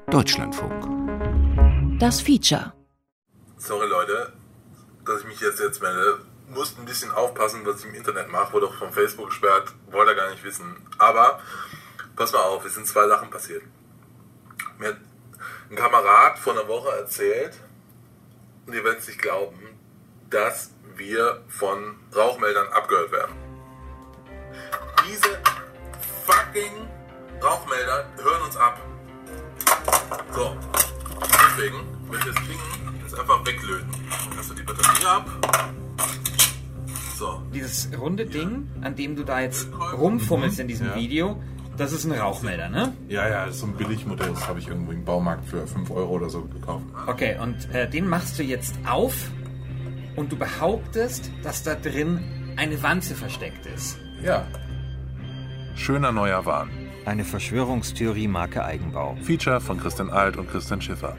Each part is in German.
Deutschlandfunk. Das Feature. Sorry Leute, dass ich mich jetzt melde. Musst ein bisschen aufpassen, was ich im Internet mache. Wurde auch von Facebook gesperrt. Wollte gar nicht wissen. Aber pass mal auf, es sind 2 Sachen passiert. Mir hat ein Kamerad vor einer Woche erzählt, und ihr werdet es nicht glauben, dass wir von Rauchmeldern abgehört werden. Diese fucking Rauchmelder hören uns ab. So, deswegen, wenn wir es kriegen, ist einfach weglöten. Dann hast du die Batterie ab. So. Dieses runde Ding, an dem du da jetzt rumfummelst in diesem Video, das ist ein Rauchmelder, ne? Ja, das ist so ein Billigmodell, das habe ich irgendwo im Baumarkt für 5 Euro oder so gekauft. Okay, und den machst du jetzt auf und du behauptest, dass da drin eine Wanze versteckt ist. Ja. Schöner neuer Wahn. Eine Verschwörungstheorie Marke Eigenbau. Feature von Christian Alt und Christian Schiffer.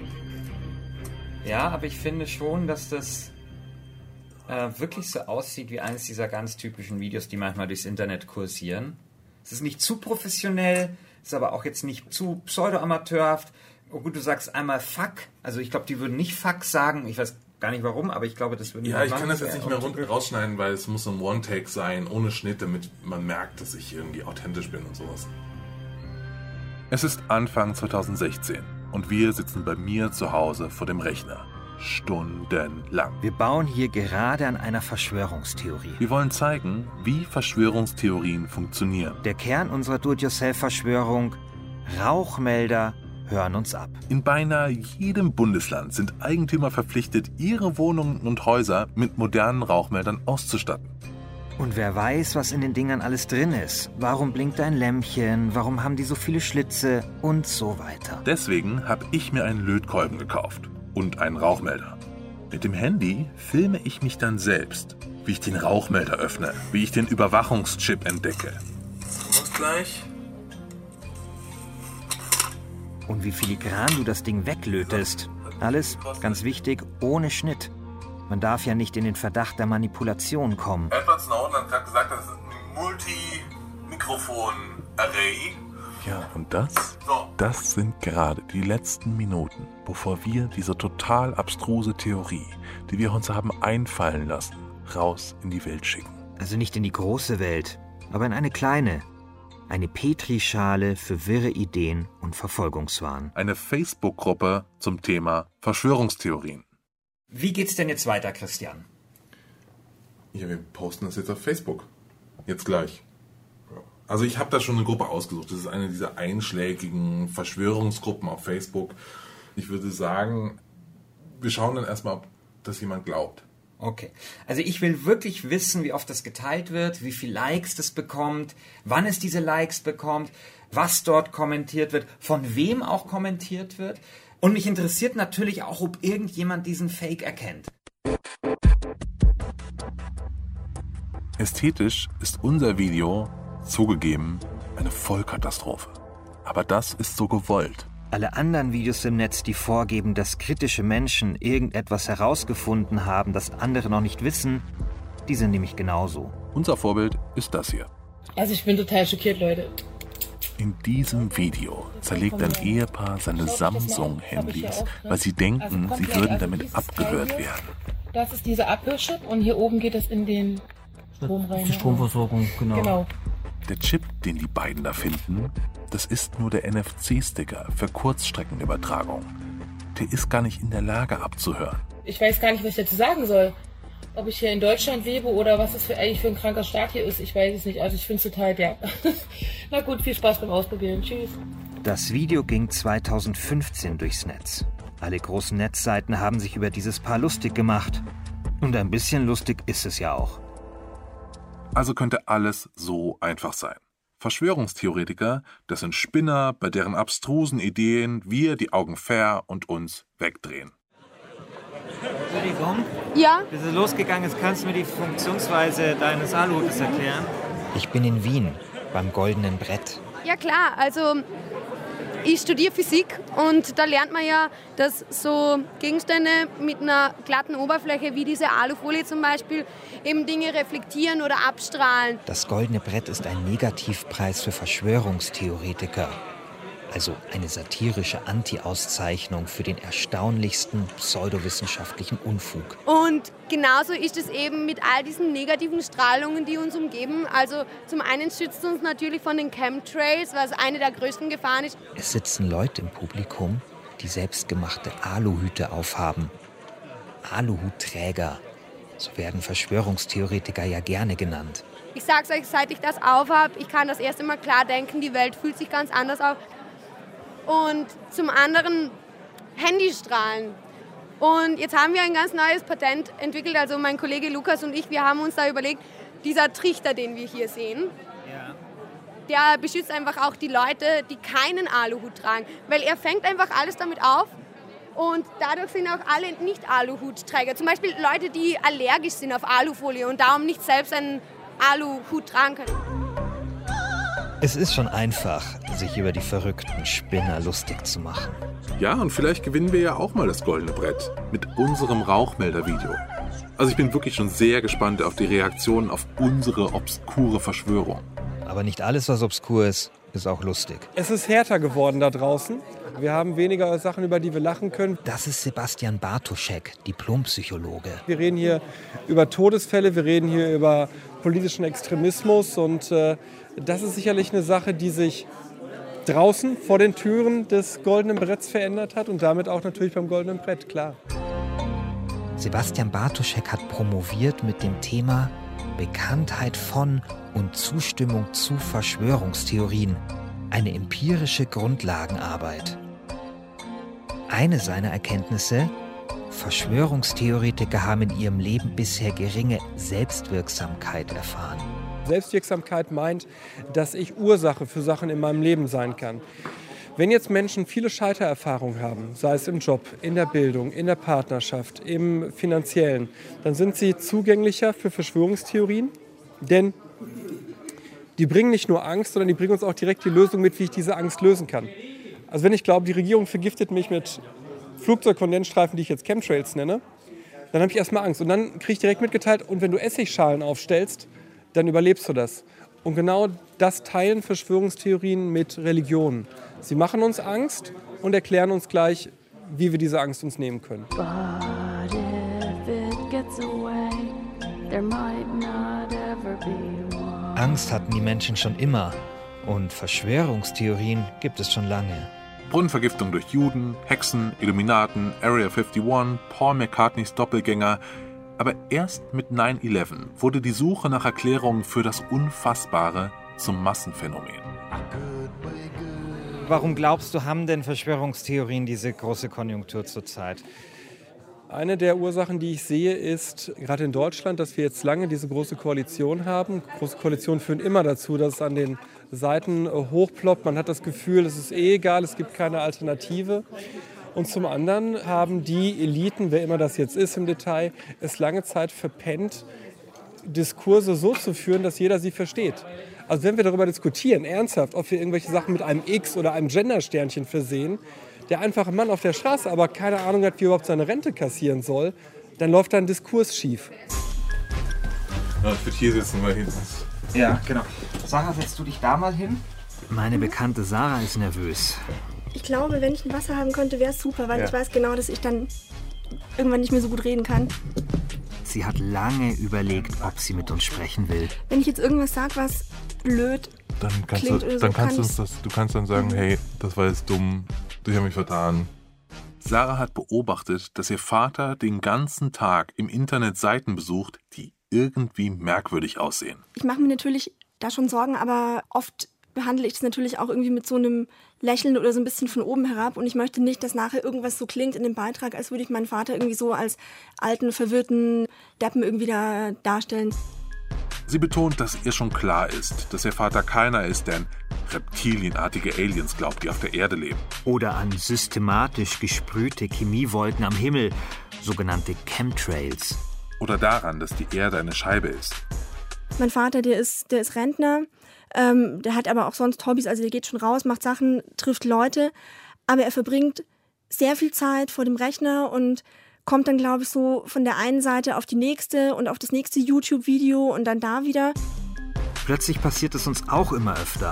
Ja, aber ich finde schon, dass das wirklich so aussieht wie eines dieser ganz typischen Videos, die manchmal durchs Internet kursieren. Es ist nicht zu professionell, ist aber auch jetzt nicht zu pseudo-amateurhaft. Oh gut, du sagst einmal Fuck. Also ich glaube, die würden nicht Fuck sagen. Ich weiß gar nicht warum, aber ich glaube, das würden die Ja, ich machen. kann das jetzt nicht mehr rausschneiden, weil es muss so ein One-Take sein, ohne Schnitt, damit man merkt, dass ich irgendwie authentisch bin und sowas. Es ist Anfang 2016 und wir sitzen bei mir zu Hause vor dem Rechner. Stundenlang. Wir bauen hier gerade an einer Verschwörungstheorie. Wir wollen zeigen, wie Verschwörungstheorien funktionieren. Der Kern unserer Do-it-yourself-Verschwörung: Rauchmelder hören uns ab. In beinahe jedem Bundesland sind Eigentümer verpflichtet, ihre Wohnungen und Häuser mit modernen Rauchmeldern auszustatten. Und wer weiß, was in den Dingern alles drin ist. Warum blinkt ein Lämpchen? Warum haben die so viele Schlitze? Und so weiter. Deswegen habe ich mir einen Lötkolben gekauft. Und einen Rauchmelder. Mit dem Handy filme ich mich dann selbst, wie ich den Rauchmelder öffne, wie ich den Überwachungschip entdecke. Und gleich. Und wie filigran du das Ding weglötest. Alles, ganz wichtig, ohne Schnitt. Man darf ja nicht in den Verdacht der Manipulation kommen. Edward Snowden hat gerade gesagt, das ist ein Multi-Mikrofon-Array. Ja, und das sind gerade die letzten Minuten, bevor wir diese total abstruse Theorie, die wir uns haben einfallen lassen, raus in die Welt schicken. Also nicht in die große Welt, aber in eine kleine. Eine Petrischale für wirre Ideen und Verfolgungswahn. Eine Facebook-Gruppe zum Thema Verschwörungstheorien. Wie geht's denn jetzt weiter, Christian? Ja, wir posten das jetzt auf Facebook. Jetzt gleich. Also ich habe da schon eine Gruppe ausgesucht. Das ist eine dieser einschlägigen Verschwörungsgruppen auf Facebook. Ich würde sagen, wir schauen dann erstmal, ob das jemand glaubt. Okay. Also ich will wirklich wissen, wie oft das geteilt wird, wie viel Likes das bekommt, wann es diese Likes bekommt, was dort kommentiert wird, von wem auch kommentiert wird. Und mich interessiert natürlich auch, ob irgendjemand diesen Fake erkennt. Ästhetisch ist unser Video zugegeben eine Vollkatastrophe. Aber das ist so gewollt. Alle anderen Videos im Netz, die vorgeben, dass kritische Menschen irgendetwas herausgefunden haben, das andere noch nicht wissen, die sind nämlich genauso. Unser Vorbild ist das hier. Also ich bin total schockiert, Leute. In diesem Video zerlegt ein Ehepaar seine Samsung-Handys, weil sie denken, sie würden damit abgehört werden. Das ist dieser Abhörchip und hier oben geht es in den Strom rein. Die Stromversorgung, genau. Der Chip, den die beiden da finden, das ist nur der NFC-Sticker für Kurzstreckenübertragung. Der ist gar nicht in der Lage abzuhören. Ich weiß gar nicht, was ich dazu sagen soll. Ob ich hier in Deutschland lebe oder was es eigentlich für ein kranker Staat hier ist, ich weiß es nicht. Also ich finde es total derb. Na gut, viel Spaß beim Ausprobieren. Tschüss. Das Video ging 2015 durchs Netz. Alle großen Netzseiten haben sich über dieses Paar lustig gemacht. Und ein bisschen lustig ist es ja auch. Also könnte alles so einfach sein. Verschwörungstheoretiker, das sind Spinner, bei deren abstrusen Ideen wir die Augen ver und uns wegdrehen. Entschuldigung? Ja? Wie es losgegangen ist, kannst du mir die Funktionsweise deines Aluhutes erklären? Ich bin in Wien, beim Goldenen Brett. Ja klar, also ich studiere Physik und da lernt man ja, dass so Gegenstände mit einer glatten Oberfläche wie diese Alufolie zum Beispiel eben Dinge reflektieren oder abstrahlen. Das Goldene Brett ist ein Negativpreis für Verschwörungstheoretiker. Also eine satirische Anti-Auszeichnung für den erstaunlichsten pseudowissenschaftlichen Unfug. Und genauso ist es eben mit all diesen negativen Strahlungen, die uns umgeben. Also zum einen schützt uns natürlich von den Chemtrails, was eine der größten Gefahren ist. Es sitzen Leute im Publikum, die selbstgemachte Aluhüte aufhaben. Aluhutträger, so werden Verschwörungstheoretiker ja gerne genannt. Ich sag's euch, seit ich das aufhab, ich kann das erste Mal klar denken, die Welt fühlt sich ganz anders auf. Und zum anderen Handystrahlen. Und jetzt haben wir ein ganz neues Patent entwickelt, also mein Kollege Lukas und ich, wir haben uns da überlegt, dieser Trichter, den wir hier sehen, der beschützt einfach auch die Leute, die keinen Aluhut tragen. Weil er fängt einfach alles damit auf und dadurch sind auch alle Nicht-Aluhutträger. Zum Beispiel Leute, die allergisch sind auf Alufolie und darum nicht selbst einen Aluhut tragen können. Es ist schon einfach, sich über die verrückten Spinner lustig zu machen. Ja, und vielleicht gewinnen wir ja auch mal das goldene Brett mit unserem Rauchmelder-Video. Also ich bin wirklich schon sehr gespannt auf die Reaktionen auf unsere obskure Verschwörung. Aber nicht alles, was obskur ist, ist auch lustig. Es ist härter geworden da draußen. Wir haben weniger Sachen, über die wir lachen können. Das ist Sebastian Bartoschek, Diplompsychologe. Wir reden hier über Todesfälle, wir reden hier über politischen Extremismus und das ist sicherlich eine Sache, die sich draußen vor den Türen des Goldenen Bretts verändert hat und damit auch natürlich beim Goldenen Brett, klar. Sebastian Bartoschek hat promoviert mit dem Thema Bekanntheit von und Zustimmung zu Verschwörungstheorien. Eine empirische Grundlagenarbeit. Eine seiner Erkenntnisse: Verschwörungstheoretiker haben in ihrem Leben bisher geringe Selbstwirksamkeit erfahren. Selbstwirksamkeit meint, dass ich Ursache für Sachen in meinem Leben sein kann. Wenn jetzt Menschen viele Scheitererfahrungen haben, sei es im Job, in der Bildung, in der Partnerschaft, im Finanziellen, dann sind sie zugänglicher für Verschwörungstheorien, denn die bringen nicht nur Angst, sondern die bringen uns auch direkt die Lösung mit, wie ich diese Angst lösen kann. Also wenn ich glaube, die Regierung vergiftet mich mit Flugzeugkondensstreifen, die ich jetzt Chemtrails nenne, dann habe ich erstmal Angst. Und dann kriege ich direkt mitgeteilt, und wenn du Essigschalen aufstellst, dann überlebst du das. Und genau das teilen Verschwörungstheorien mit Religionen. Sie machen uns Angst und erklären uns gleich, wie wir diese Angst uns nehmen können. But if it gets away, there might not ever be one. Angst hatten die Menschen schon immer und Verschwörungstheorien gibt es schon lange. Brunnenvergiftung durch Juden, Hexen, Illuminaten, Area 51, Paul McCartneys Doppelgänger. Aber erst mit 9/11 wurde die Suche nach Erklärungen für das Unfassbare zum Massenphänomen. Warum glaubst du, haben denn Verschwörungstheorien diese große Konjunktur zurzeit? Eine der Ursachen, die ich sehe, ist gerade in Deutschland, dass wir jetzt lange diese große Koalition haben. Große Koalitionen führen immer dazu, dass es an den Seiten hochploppt. Man hat das Gefühl, es ist egal, es gibt keine Alternative. Und zum anderen haben die Eliten, wer immer das jetzt ist im Detail, es lange Zeit verpennt, Diskurse so zu führen, dass jeder sie versteht. Also wenn wir darüber diskutieren, ernsthaft, ob wir irgendwelche Sachen mit einem X oder einem Gendersternchen versehen, der einfache Mann auf der Straße aber keine Ahnung hat, wie er überhaupt seine Rente kassieren soll, dann läuft da ein Diskurs schief. Ja, ich würde hier sitzen, weil hinten ist. Ja, genau. Sarah, setzt du dich da mal hin? Meine Bekannte Sarah ist nervös. Ich glaube, wenn ich ein Wasser haben könnte, wäre es super, weil ich weiß genau, dass ich dann irgendwann nicht mehr so gut reden kann. Sie hat lange überlegt, ob sie mit uns sprechen will. Wenn ich jetzt irgendwas sage, was blöd klingt oder so, du kannst dann sagen, hey, das war jetzt dumm, ich habe mich vertan. Sarah hat beobachtet, dass ihr Vater den ganzen Tag im Internet Seiten besucht, die irgendwie merkwürdig aussehen. Ich mache mir natürlich da schon Sorgen, aber oft behandle ich das natürlich auch irgendwie mit so einem Lächeln oder so ein bisschen von oben herab. Und ich möchte nicht, dass nachher irgendwas so klingt in dem Beitrag, als würde ich meinen Vater irgendwie so als alten, verwirrten Deppen irgendwie da darstellen. Sie betont, dass ihr schon klar ist, dass ihr Vater keiner ist, der an reptilienartige Aliens glaubt, die auf der Erde leben. Oder an systematisch gesprühte Chemiewolken am Himmel, sogenannte Chemtrails. Oder daran, dass die Erde eine Scheibe ist. Mein Vater, der ist Rentner. Der hat aber auch sonst Hobbys, also der geht schon raus, macht Sachen, trifft Leute, aber er verbringt sehr viel Zeit vor dem Rechner und kommt dann, glaube ich, so von der einen Seite auf die nächste und auf das nächste YouTube-Video und dann da wieder. Plötzlich passiert es uns auch immer öfter.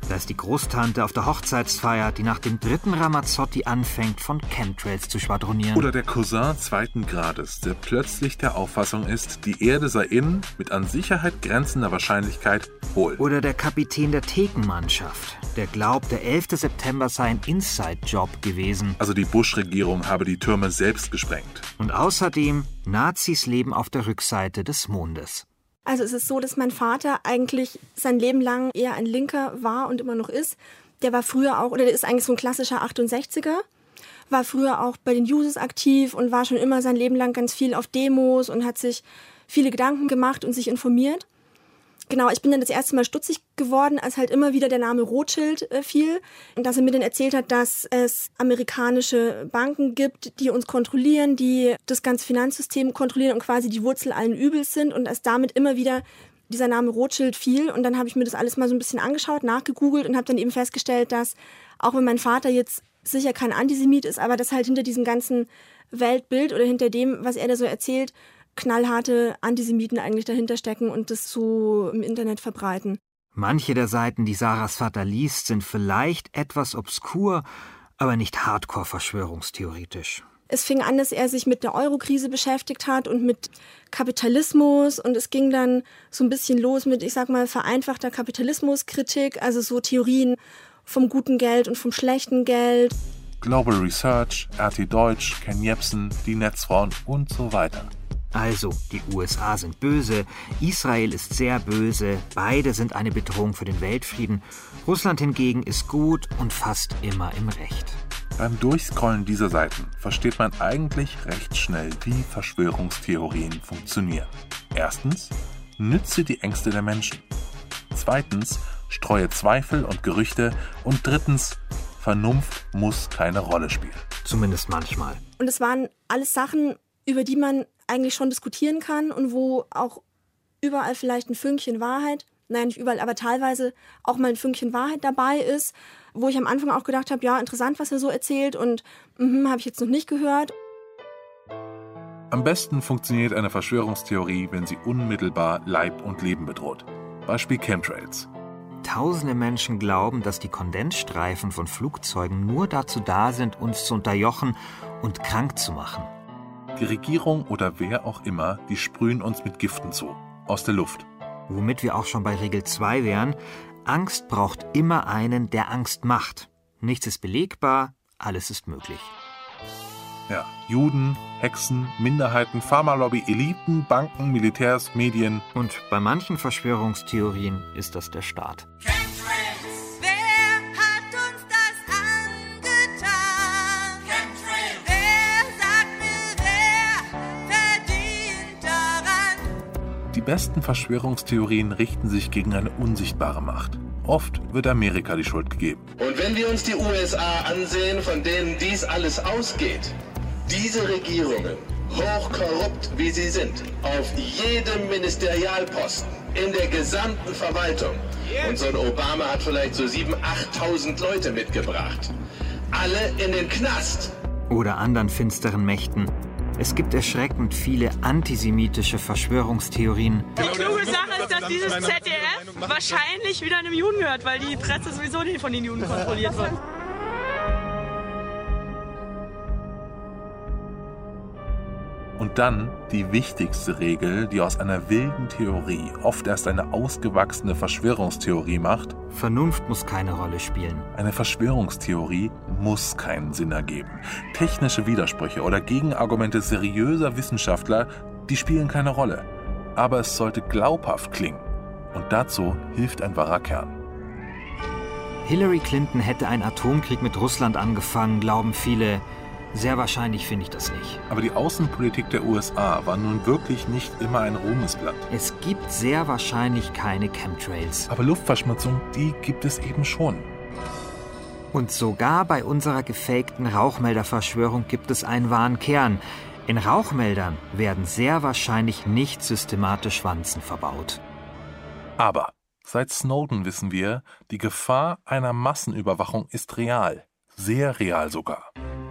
Da ist die Großtante auf der Hochzeitsfeier, die nach dem 3. Ramazzotti anfängt, von Chemtrails zu schwadronieren. Oder der Cousin 2. Grades, der plötzlich der Auffassung ist, die Erde sei mit an Sicherheit grenzender Wahrscheinlichkeit hohl. Oder der Kapitän der Thekenmannschaft, der glaubt, der 11. September sei ein Inside-Job gewesen. Also die Bush-Regierung habe die Türme selbst gesprengt. Und außerdem, Nazis leben auf der Rückseite des Mondes. Also es ist so, dass mein Vater eigentlich sein Leben lang eher ein Linker war und immer noch ist. Der war früher auch, oder der ist eigentlich so ein klassischer 68er, war früher auch bei den Jusos aktiv und war schon immer sein Leben lang ganz viel auf Demos und hat sich viele Gedanken gemacht und sich informiert. Genau, ich bin dann das erste Mal stutzig geworden, als halt immer wieder der Name Rothschild fiel. Und dass er mir dann erzählt hat, dass es amerikanische Banken gibt, die uns kontrollieren, die das ganze Finanzsystem kontrollieren und quasi die Wurzel allen Übels sind. Und dass damit immer wieder dieser Name Rothschild fiel. Und dann habe ich mir das alles mal so ein bisschen angeschaut, nachgegoogelt und habe dann eben festgestellt, dass, auch wenn mein Vater jetzt sicher kein Antisemit ist, aber dass halt hinter diesem ganzen Weltbild oder hinter dem, was er da so erzählt, knallharte Antisemiten eigentlich dahinter stecken und das so im Internet verbreiten. Manche der Seiten, die Sarahs Vater liest, sind vielleicht etwas obskur, aber nicht hardcore-verschwörungstheoretisch. Es fing an, dass er sich mit der Euro-Krise beschäftigt hat und mit Kapitalismus und es ging dann so ein bisschen los mit, ich sag mal, vereinfachter Kapitalismuskritik, also so Theorien vom guten Geld und vom schlechten Geld. Global Research, RT Deutsch, Ken Jebsen, die Netzfrauen und so weiter. Also, die USA sind böse, Israel ist sehr böse, beide sind eine Bedrohung für den Weltfrieden. Russland hingegen ist gut und fast immer im Recht. Beim Durchscrollen dieser Seiten versteht man eigentlich recht schnell, wie Verschwörungstheorien funktionieren. Erstens, nütze die Ängste der Menschen. Zweitens, streue Zweifel und Gerüchte. Und drittens, Vernunft muss keine Rolle spielen. Zumindest manchmal. Und es waren alles Sachen, über die man eigentlich schon diskutieren kann und wo auch überall vielleicht ein Fünkchen Wahrheit, nein, nicht überall, aber teilweise auch mal ein Fünkchen Wahrheit dabei ist, wo ich am Anfang auch gedacht habe, ja, interessant, was er so erzählt und habe ich jetzt noch nicht gehört. Am besten funktioniert eine Verschwörungstheorie, wenn sie unmittelbar Leib und Leben bedroht. Beispiel Chemtrails. Tausende Menschen glauben, dass die Kondensstreifen von Flugzeugen nur dazu da sind, uns zu unterjochen und krank zu machen. Die Regierung oder wer auch immer, die sprühen uns mit Giften zu. Aus der Luft. Womit wir auch schon bei Regel 2 wären. Angst braucht immer einen, der Angst macht. Nichts ist belegbar, alles ist möglich. Ja, Juden, Hexen, Minderheiten, Pharmalobby, Eliten, Banken, Militärs, Medien. Und bei manchen Verschwörungstheorien ist das der Staat. Die besten Verschwörungstheorien richten sich gegen eine unsichtbare Macht. Oft wird Amerika die Schuld gegeben. Und wenn wir uns die USA ansehen, von denen dies alles ausgeht, diese Regierungen, hochkorrupt wie sie sind, auf jedem Ministerialposten, in der gesamten Verwaltung, und so ein Obama hat vielleicht so 7.000, 8.000 Leute mitgebracht, alle in den Knast. Oder anderen finsteren Mächten. Es gibt erschreckend viele antisemitische Verschwörungstheorien. Die kluge Sache ist, dass dieses ZDF wahrscheinlich wieder einem Juden gehört, weil die Presse sowieso nicht von den Juden kontrolliert wird. Und dann die wichtigste Regel, die aus einer wilden Theorie oft erst eine ausgewachsene Verschwörungstheorie macht. Vernunft muss keine Rolle spielen. Eine Verschwörungstheorie muss keinen Sinn ergeben. Technische Widersprüche oder Gegenargumente seriöser Wissenschaftler, die spielen keine Rolle. Aber es sollte glaubhaft klingen. Und dazu hilft ein wahrer Kern. Hillary Clinton hätte einen Atomkrieg mit Russland angefangen, glauben viele. Sehr wahrscheinlich finde ich das nicht. Aber die Außenpolitik der USA war nun wirklich nicht immer ein Ruhmesblatt. Es gibt sehr wahrscheinlich keine Chemtrails. Aber Luftverschmutzung, die gibt es eben schon. Und sogar bei unserer gefakten Rauchmelderverschwörung gibt es einen wahren Kern. In Rauchmeldern werden sehr wahrscheinlich nicht systematisch Wanzen verbaut. Aber seit Snowden wissen wir, die Gefahr einer Massenüberwachung ist real. Sehr real sogar.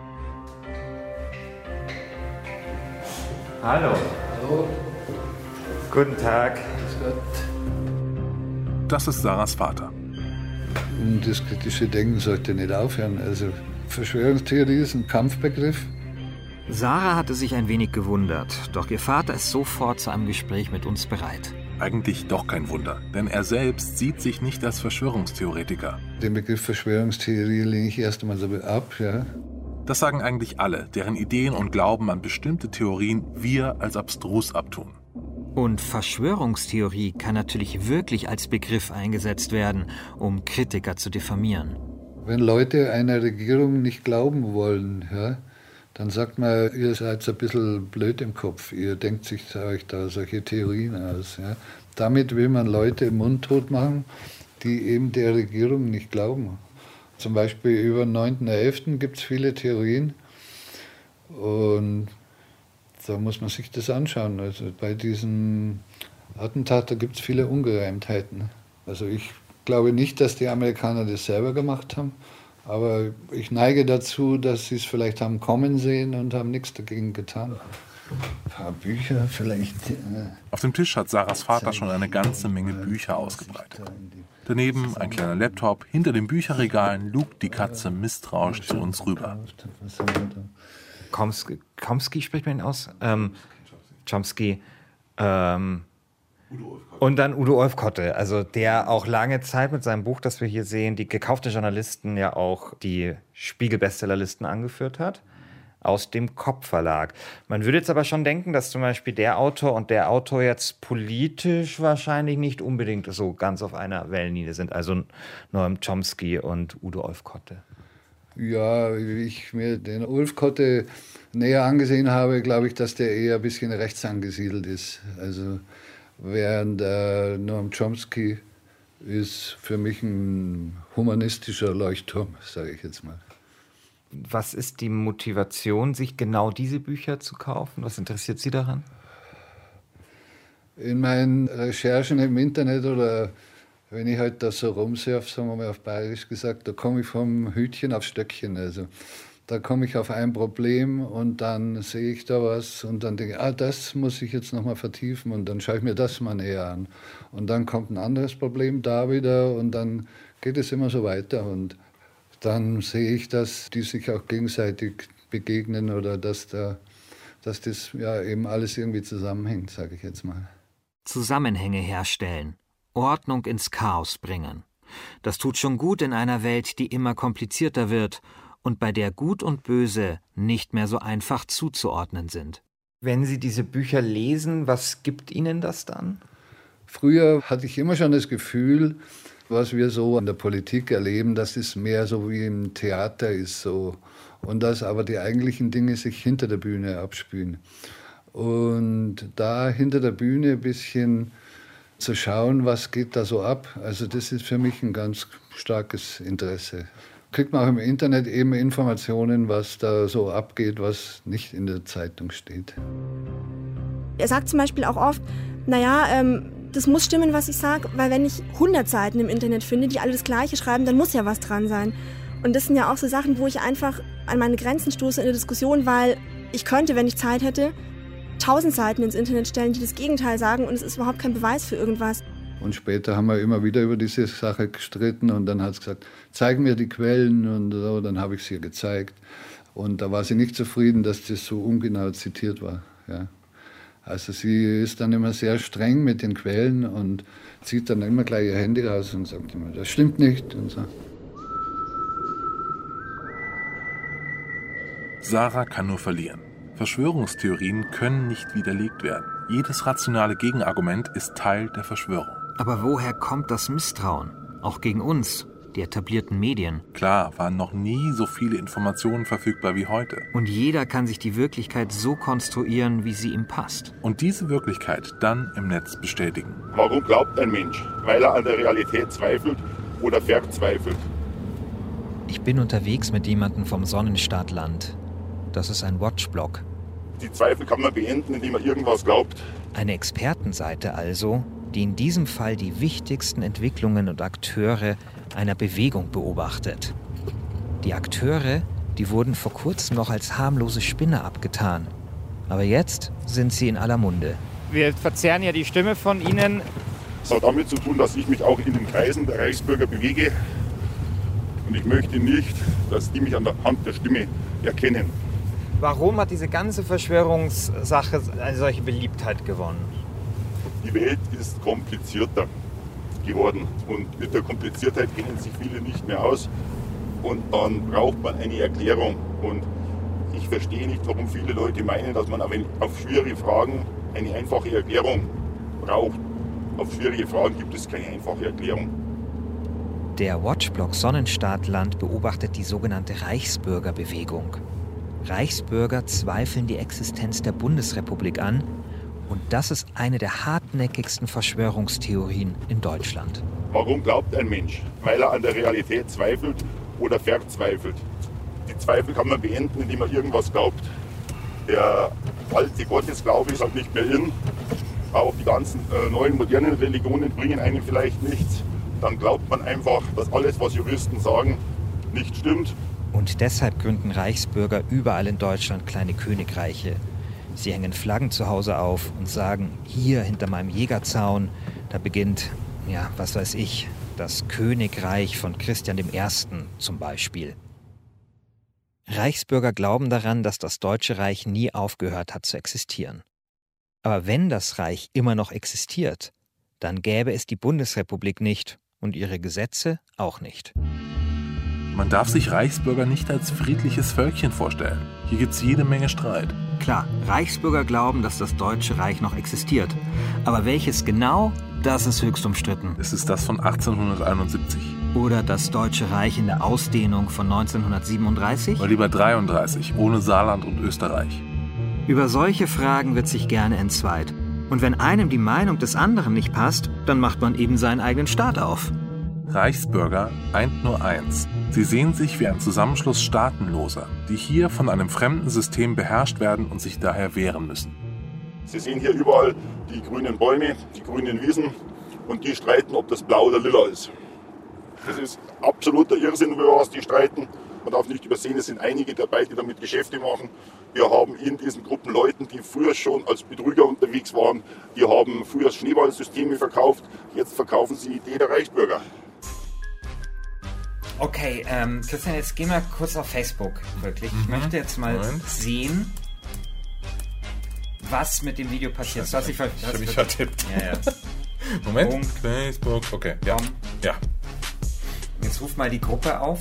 Hallo. Hallo. Guten Tag. Grüß Gott. Das ist Sarahs Vater. Und das kritische Denken sollte nicht aufhören. Also Verschwörungstheorie ist ein Kampfbegriff. Sarah hatte sich ein wenig gewundert, doch ihr Vater ist sofort zu einem Gespräch mit uns bereit. Eigentlich doch kein Wunder, denn er selbst sieht sich nicht als Verschwörungstheoretiker. Den Begriff Verschwörungstheorie lehne ich erst einmal so ab, ja. Das sagen eigentlich alle, deren Ideen und Glauben an bestimmte Theorien wir als abstrus abtun. Und Verschwörungstheorie kann natürlich wirklich als Begriff eingesetzt werden, um Kritiker zu diffamieren. Wenn Leute einer Regierung nicht glauben wollen, ja, dann sagt man, ihr seid ein bisschen blöd im Kopf, ihr denkt euch da solche Theorien aus. Ja. Damit will man Leute mundtot machen, die eben der Regierung nicht glauben. Zum Beispiel über den 9.11. gibt es viele Theorien und da muss man sich das anschauen. Also bei diesen Attentaten gibt es viele Ungereimtheiten. Also ich glaube nicht, dass die Amerikaner das selber gemacht haben, aber ich neige dazu, dass sie es vielleicht haben kommen sehen und haben nichts dagegen getan. Ein paar Bücher vielleicht. Auf dem Tisch hat Sarahs Vater schon eine ganze Menge Bücher ausgebreitet. Daneben ein kleiner Laptop, hinter den Bücherregalen lugt die Katze misstrauisch zu uns rüber. Chomsky spricht man ihn aus? Chomsky. Und dann Udo Olfkotte, also der auch lange Zeit mit seinem Buch, das wir hier sehen, die gekaufte Journalisten ja auch die Spiegel-Bestsellerlisten angeführt hat, aus dem Kopp Verlag. Man würde jetzt aber schon denken, dass zum Beispiel der Autor und der Autor jetzt politisch wahrscheinlich nicht unbedingt so ganz auf einer Wellenlinie sind, also Noam Chomsky und Udo Olfkotte. Ja, wie ich mir den Olfkotte näher angesehen habe, glaube ich, dass der eher ein bisschen rechts angesiedelt ist. Also während Noam Chomsky ist für mich ein humanistischer Leuchtturm, sage ich jetzt mal. Was ist die Motivation, sich genau diese Bücher zu kaufen? Was interessiert Sie daran? In meinen Recherchen im Internet oder wenn ich halt da so rumsurfe, sagen wir mal auf Bayerisch gesagt, da komme ich vom Hütchen aufs Stöckchen. Also da komme ich auf ein Problem und dann sehe ich da was und dann denke ich, das muss ich jetzt nochmal vertiefen und dann schaue ich mir das mal näher an. Und dann kommt ein anderes Problem da wieder und dann geht es immer so weiter und dann sehe ich, dass die sich auch gegenseitig begegnen oder dass das ja eben alles irgendwie zusammenhängt, sage ich jetzt mal. Zusammenhänge herstellen, Ordnung ins Chaos bringen. Das tut schon gut in einer Welt, die immer komplizierter wird und bei der Gut und Böse nicht mehr so einfach zuzuordnen sind. Wenn Sie diese Bücher lesen, was gibt Ihnen das dann? Früher hatte ich immer schon das Gefühl, was wir so an der Politik erleben, dass es mehr so wie im Theater ist so und dass aber die eigentlichen Dinge sich hinter der Bühne abspielen. Und da hinter der Bühne ein bisschen zu schauen, was geht da so ab, also das ist für mich ein ganz starkes Interesse. Kriegt man auch im Internet eben Informationen, was da so abgeht, was nicht in der Zeitung steht. Er sagt zum Beispiel auch oft, das muss stimmen, was ich sage, weil wenn ich 100 Seiten im Internet finde, die alle das Gleiche schreiben, dann muss ja was dran sein. Und das sind ja auch so Sachen, wo ich einfach an meine Grenzen stoße in der Diskussion, weil ich könnte, wenn ich Zeit hätte, 1000 Seiten ins Internet stellen, die das Gegenteil sagen und es ist überhaupt kein Beweis für irgendwas. Und später haben wir immer wieder über diese Sache gestritten und dann hat es gesagt, zeig mir die Quellen und so, dann habe ich es ihr gezeigt. Und da war sie nicht zufrieden, dass das so ungenau zitiert war. Ja. Also sie ist dann immer sehr streng mit den Quellen und zieht dann immer gleich ihr Handy raus und sagt immer, das stimmt nicht und so. Sarah kann nur verlieren. Verschwörungstheorien können nicht widerlegt werden. Jedes rationale Gegenargument ist Teil der Verschwörung. Aber woher kommt das Misstrauen? Auch gegen uns, die etablierten Medien. Klar, waren noch nie so viele Informationen verfügbar wie heute. Und jeder kann sich die Wirklichkeit so konstruieren, wie sie ihm passt. Und diese Wirklichkeit dann im Netz bestätigen. Warum glaubt ein Mensch? Weil er an der Realität zweifelt oder verzweifelt. Ich bin unterwegs mit jemandem vom Sonnenstaatland. Das ist ein Watchblog. Die Zweifel kann man beenden, indem man irgendwas glaubt. Eine Expertenseite also, die in diesem Fall die wichtigsten Entwicklungen und Akteure einer Bewegung beobachtet. Die Akteure, die wurden vor kurzem noch als harmlose Spinner abgetan. Aber jetzt sind sie in aller Munde. Wir verzerren ja die Stimme von Ihnen. Das hat damit zu tun, dass ich mich auch in den Kreisen der Reichsbürger bewege Und ich möchte nicht, dass die mich anhand der Stimme erkennen. Warum hat diese ganze Verschwörungssache eine solche Beliebtheit gewonnen? Die Welt ist komplizierter geworden und mit der Kompliziertheit kennen sich viele nicht mehr aus und dann braucht man eine Erklärung. Und ich verstehe nicht, warum viele Leute meinen, dass man auf schwierige Fragen eine einfache Erklärung braucht. Auf schwierige Fragen gibt es keine einfache Erklärung. Der Watchblog Sonnenstaatland beobachtet die sogenannte Reichsbürgerbewegung. Reichsbürger zweifeln die Existenz der Bundesrepublik an und das ist eine der hartnäckigsten Verschwörungstheorien in Deutschland. Warum glaubt ein Mensch? Weil er an der Realität zweifelt oder verzweifelt. Die Zweifel kann man beenden, indem man irgendwas glaubt. Der alte Gottesglaube ist halt nicht mehr in. Auch die ganzen neuen, modernen Religionen bringen einem vielleicht nichts. Dann glaubt man einfach, dass alles, was Juristen sagen, nicht stimmt. Und deshalb gründen Reichsbürger überall in Deutschland kleine Königreiche. Sie hängen Flaggen zu Hause auf und sagen, hier hinter meinem Jägerzaun, da beginnt, ja, was weiß ich, das Königreich von Christian I. zum Beispiel. Reichsbürger glauben daran, dass das Deutsche Reich nie aufgehört hat zu existieren. Aber wenn das Reich immer noch existiert, dann gäbe es die Bundesrepublik nicht und ihre Gesetze auch nicht. Man darf sich Reichsbürger nicht als friedliches Völkchen vorstellen. Hier gibt's jede Menge Streit. Klar, Reichsbürger glauben, dass das Deutsche Reich noch existiert. Aber welches genau, das ist höchst umstritten. Es ist das von 1871. Oder das Deutsche Reich in der Ausdehnung von 1937? Oder lieber 33, ohne Saarland und Österreich. Über solche Fragen wird sich gerne entzweit. Und wenn einem die Meinung des anderen nicht passt, dann macht man eben seinen eigenen Staat auf. Reichsbürger eint nur eins. Sie sehen sich wie ein Zusammenschluss Staatenloser, die hier von einem fremden System beherrscht werden und sich daher wehren müssen. Sie sehen hier überall die grünen Bäume, die grünen Wiesen und die streiten, ob das blau oder lila ist. Das ist absoluter Irrsinn, über was die streiten. Man darf nicht übersehen, es sind einige dabei, die damit Geschäfte machen. Wir haben in diesen Gruppen Leute, die früher schon als Betrüger unterwegs waren. Die haben früher Schneeballsysteme verkauft. Jetzt verkaufen sie die Idee der Reichsbürger. Okay, Christian, jetzt geh mal kurz auf Facebook, wirklich. Ich möchte jetzt mal sehen, was mit dem Video passiert. Ich hab mich vertippt. Ja, ja. Moment, Punkt. Facebook, okay. Ja. Ja. Jetzt ruf mal die Gruppe auf.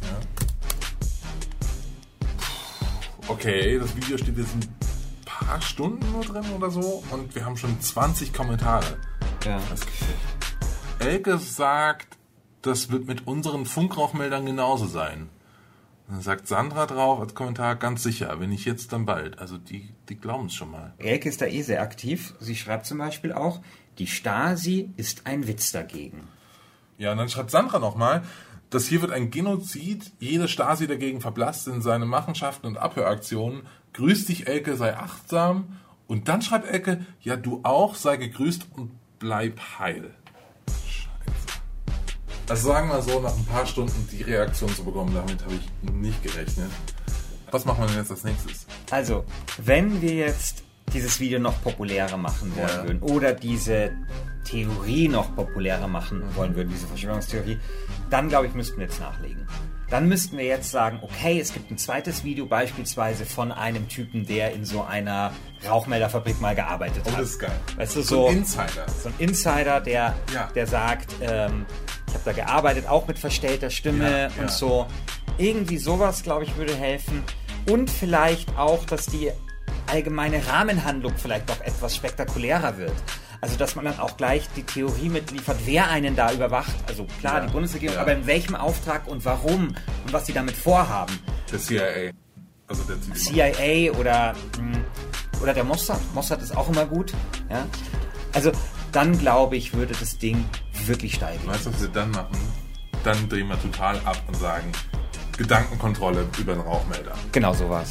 Okay, das Video steht jetzt ein paar Stunden nur drin oder so und wir haben schon 20 Kommentare. Ja. Elke sagt, das wird mit unseren Funkrauchmeldern genauso sein. Dann sagt Sandra drauf als Kommentar, ganz sicher, wenn nicht jetzt, dann bald. Also die glauben es schon mal. Elke ist da sehr aktiv. Sie schreibt zum Beispiel auch, die Stasi ist ein Witz dagegen. Ja, und dann schreibt Sandra nochmal, das hier wird ein Genozid, jede Stasi dagegen verblasst in seine Machenschaften und Abhöraktionen. Grüß dich, Elke, sei achtsam. Und dann schreibt Elke, ja, du auch, sei gegrüßt und bleib heil. Scheiße. Also sagen wir so, nach ein paar Stunden die Reaktion zu bekommen, damit habe ich nicht gerechnet. Was machen wir denn jetzt als nächstes? Also, wenn wir jetzt dieses Video noch populärer machen wollen würden oder diese Theorie noch populärer machen wollen würden, diese Verschwörungstheorie, dann glaube ich, müssten wir jetzt nachlegen. Dann müssten wir jetzt sagen, okay, es gibt ein zweites Video beispielsweise von einem Typen, der in so einer Rauchmelderfabrik mal gearbeitet hat. Oh, das ist geil. Weißt du, so ein Insider. So ein Insider, der sagt, ich habe da gearbeitet, auch mit verstellter Stimme und so. Irgendwie sowas, glaube ich, würde helfen. Und vielleicht auch, dass die allgemeine Rahmenhandlung vielleicht doch etwas spektakulärer wird. Also, dass man dann auch gleich die Theorie mitliefert, wer einen da überwacht. Also klar, die Bundesregierung, aber in welchem Auftrag und warum und was sie damit vorhaben. Der CIA. Also der CIA oder der Mossad. Mossad ist auch immer gut. Ja? Also, dann glaube ich, würde das Ding wirklich steigen. Weißt du, was wir dann machen? Dann drehen wir total ab und sagen, Gedankenkontrolle über den Rauchmelder. Genau so war's.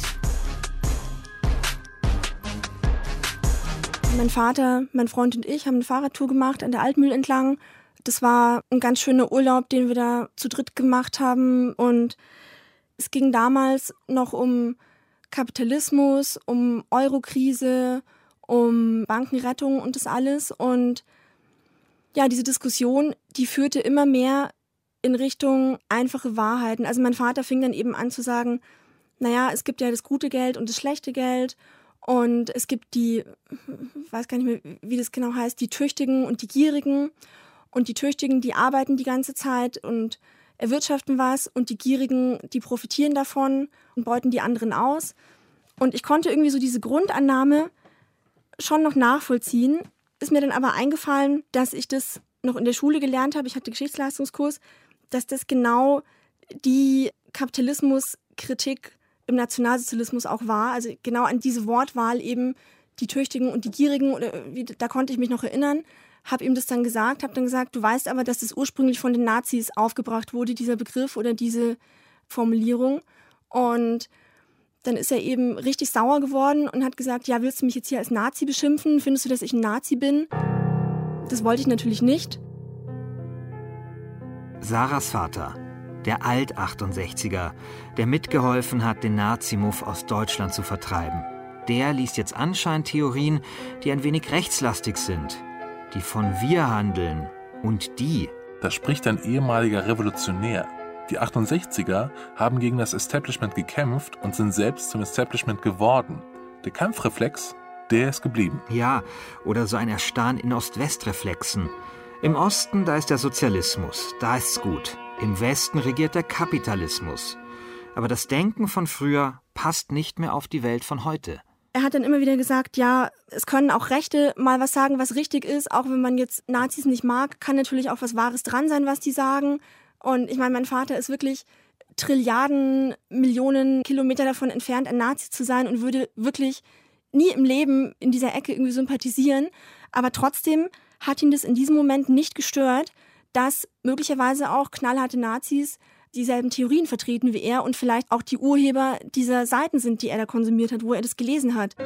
Mein Vater, mein Freund und ich haben eine Fahrradtour gemacht an der Altmühl entlang. Das war ein ganz schöner Urlaub, den wir da zu dritt gemacht haben. Und es ging damals noch um Kapitalismus, um Eurokrise, um Bankenrettung und das alles. Und ja, diese Diskussion, die führte immer mehr in Richtung einfache Wahrheiten. Also mein Vater fing dann eben an zu sagen, naja, es gibt ja das gute Geld und das schlechte Geld und es gibt die, ich weiß gar nicht mehr, wie das genau heißt, die Tüchtigen und die Gierigen. Und die Tüchtigen, die arbeiten die ganze Zeit und erwirtschaften was und die Gierigen, die profitieren davon und beuten die anderen aus. Und ich konnte irgendwie so diese Grundannahme schon noch nachvollziehen. Ist mir dann aber eingefallen, dass ich das noch in der Schule gelernt habe, ich hatte Geschichtsleistungskurs, dass das genau die Kapitalismuskritik im Nationalsozialismus auch war. Also genau an diese Wortwahl eben die Tüchtigen und die Gierigen, oder da konnte ich mich noch erinnern. Habe ihm das dann gesagt, habe dann gesagt, du weißt aber, dass das ursprünglich von den Nazis aufgebracht wurde, dieser Begriff oder diese Formulierung. Und dann ist er eben richtig sauer geworden und hat gesagt, ja, willst du mich jetzt hier als Nazi beschimpfen? Findest du, dass ich ein Nazi bin? Das wollte ich natürlich nicht. Sarahs Vater, der Alt-68er, der mitgeholfen hat, den Nazimuff aus Deutschland zu vertreiben. Der liest jetzt Anscheintheorien, die ein wenig rechtslastig sind. Die von wir handeln und die. Da spricht ein ehemaliger Revolutionär. Die 68er haben gegen das Establishment gekämpft und sind selbst zum Establishment geworden. Der Kampfreflex, der ist geblieben. Ja, oder so ein Erstarren in Ost-West-Reflexen. Im Osten, da ist der Sozialismus, da ist's gut. Im Westen regiert der Kapitalismus. Aber das Denken von früher passt nicht mehr auf die Welt von heute. Er hat dann immer wieder gesagt, ja, es können auch Rechte mal was sagen, was richtig ist. Auch wenn man jetzt Nazis nicht mag, kann natürlich auch was Wahres dran sein, was die sagen. Und ich meine, mein Vater ist wirklich Trilliarden, Millionen Kilometer davon entfernt, ein Nazi zu sein und würde wirklich nie im Leben in dieser Ecke irgendwie sympathisieren. Aber trotzdem hat ihn das in diesem Moment nicht gestört, dass möglicherweise auch knallharte Nazis dieselben Theorien vertreten wie er und vielleicht auch die Urheber dieser Seiten sind, die er da konsumiert hat, wo er das gelesen hat.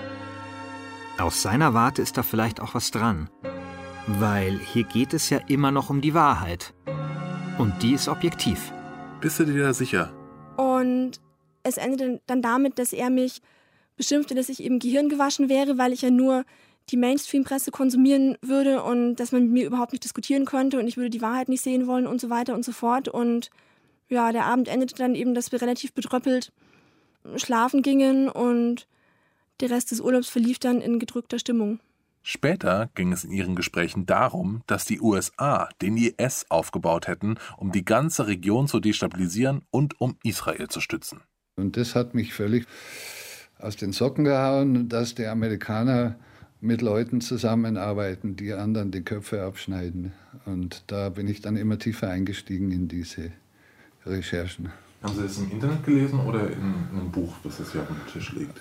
Aus seiner Warte ist da vielleicht auch was dran. Weil hier geht es ja immer noch um die Wahrheit. Und die ist objektiv. Bist du dir da sicher? Und es endete dann damit, dass er mich beschimpfte, dass ich eben gehirngewaschen wäre, weil ich ja nur die Mainstream-Presse konsumieren würde und dass man mit mir überhaupt nicht diskutieren könnte und ich würde die Wahrheit nicht sehen wollen und so weiter und so fort. Und ja, der Abend endete dann eben, dass wir relativ betröppelt schlafen gingen und der Rest des Urlaubs verlief dann in gedrückter Stimmung. Später ging es in ihren Gesprächen darum, dass die USA den IS aufgebaut hätten, um die ganze Region zu destabilisieren und um Israel zu stützen. Und das hat mich völlig aus den Socken gehauen, dass die Amerikaner mit Leuten zusammenarbeiten, die anderen die Köpfe abschneiden. Und da bin ich dann immer tiefer eingestiegen in diese Recherchen. Haben Sie das im Internet gelesen oder in einem Buch, das jetzt hier auf dem Tisch liegt?